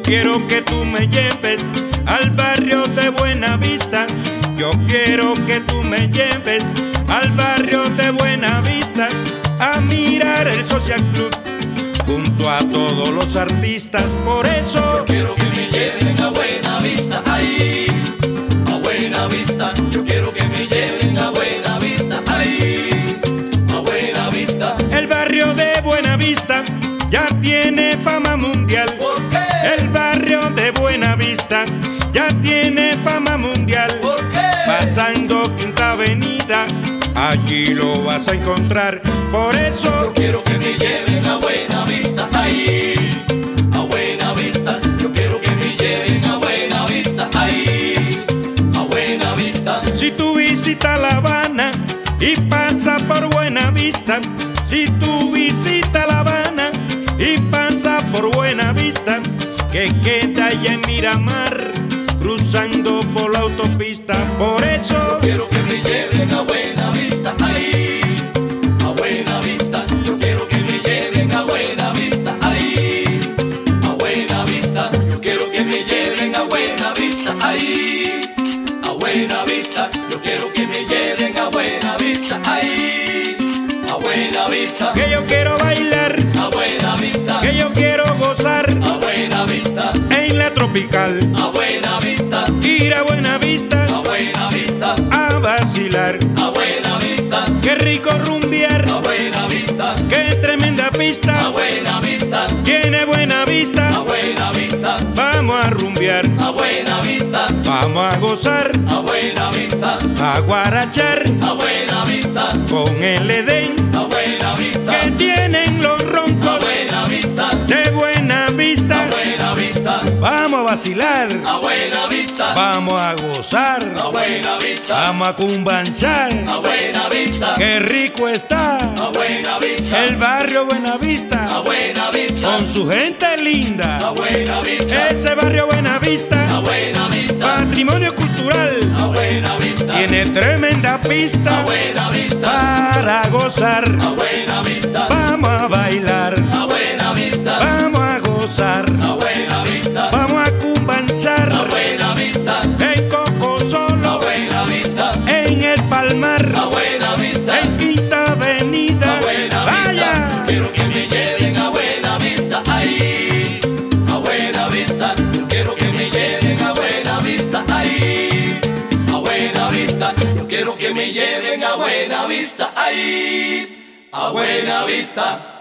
quiero que tú me lleves al barrio de Buenavista. Yo quiero que tú me lleves al barrio de Buenavista a mirar el Social Club junto a todos los artistas. Por eso yo quiero que me lleven a Buenavista, ahí, a Buenavista. Yo quiero que me lleven a Buenavista, ahí, a Buenavista. El barrio de Buenavista ya tiene fama mundial. ¿Por qué? El barrio de Buenavista ya tiene fama mundial. ¿Por qué? Pasando Quinta Avenida, allí lo vas a encontrar. Por eso yo quiero que me lleven a Buenavista, ahí, a Buenavista. Yo quiero que me lleven a Buenavista, ahí, a Buenavista. si tú visitas La Habana y pasas por Buenavista, si tú visitas La Habana y pasas por Buenavista, que queda allá en Miramar, cruzando por la autopista. Por eso yo quiero que me lleven a Buenavista, ahí, a Buenavista. Yo quiero que me lleven a Buenavista, ahí, a Buenavista. Yo quiero que me lleven a Buenavista, ahí, a Buenavista. Yo quiero que me lleven a Buenavista, ahí, a Buenavista. que yo quiero bailar, A Buenavista, que yo quiero gozar a Buenavista, en la tropical, a Buenavista, ir a Buenavista a Buenavista, a vacilar. a Buenavista, Qué rico rumbear, a Buenavista, qué tremenda a pista Buenavista, tiene Buenavista. a Buenavista, Vamos a rumbear, a Buenavista, vamos a gozar, a Buenavista, a guarachar a Buenavista, con el Edén a Buenavista, que tienen los a roncos Buenavista, de Buenavista. a Buenavista, Vamos a vacilar, a Buenavista, vamos a gozar, a Buenavista, vamos a cumbanchar. a Buenavista, Qué rico está a Buenavista, el barrio Buenavista a Buenavista, con su gente linda. a Buenavista, Ese barrio Buenavista, a Buenavista, patrimonio cultural, a Buenavista, tiene tremenda a pista Buenavista, para gozar. a Buenavista, Vamos a bailar, a Buenavista, vamos a gozar, a Buenavista, vamos a cumbanchar a Buenavista, en Coco a Solo, Buenavista, en el Palmar, a Buenavista, en Quinta Avenida. a Buenavista. Vaya, Quiero que me lleven a Buenavista, ahí, a Buenavista. Yo quiero que me lleven a Buenavista, ahí, a Buenavista. Yo quiero que me lleven a Buenavista, ahí, a Buenavista.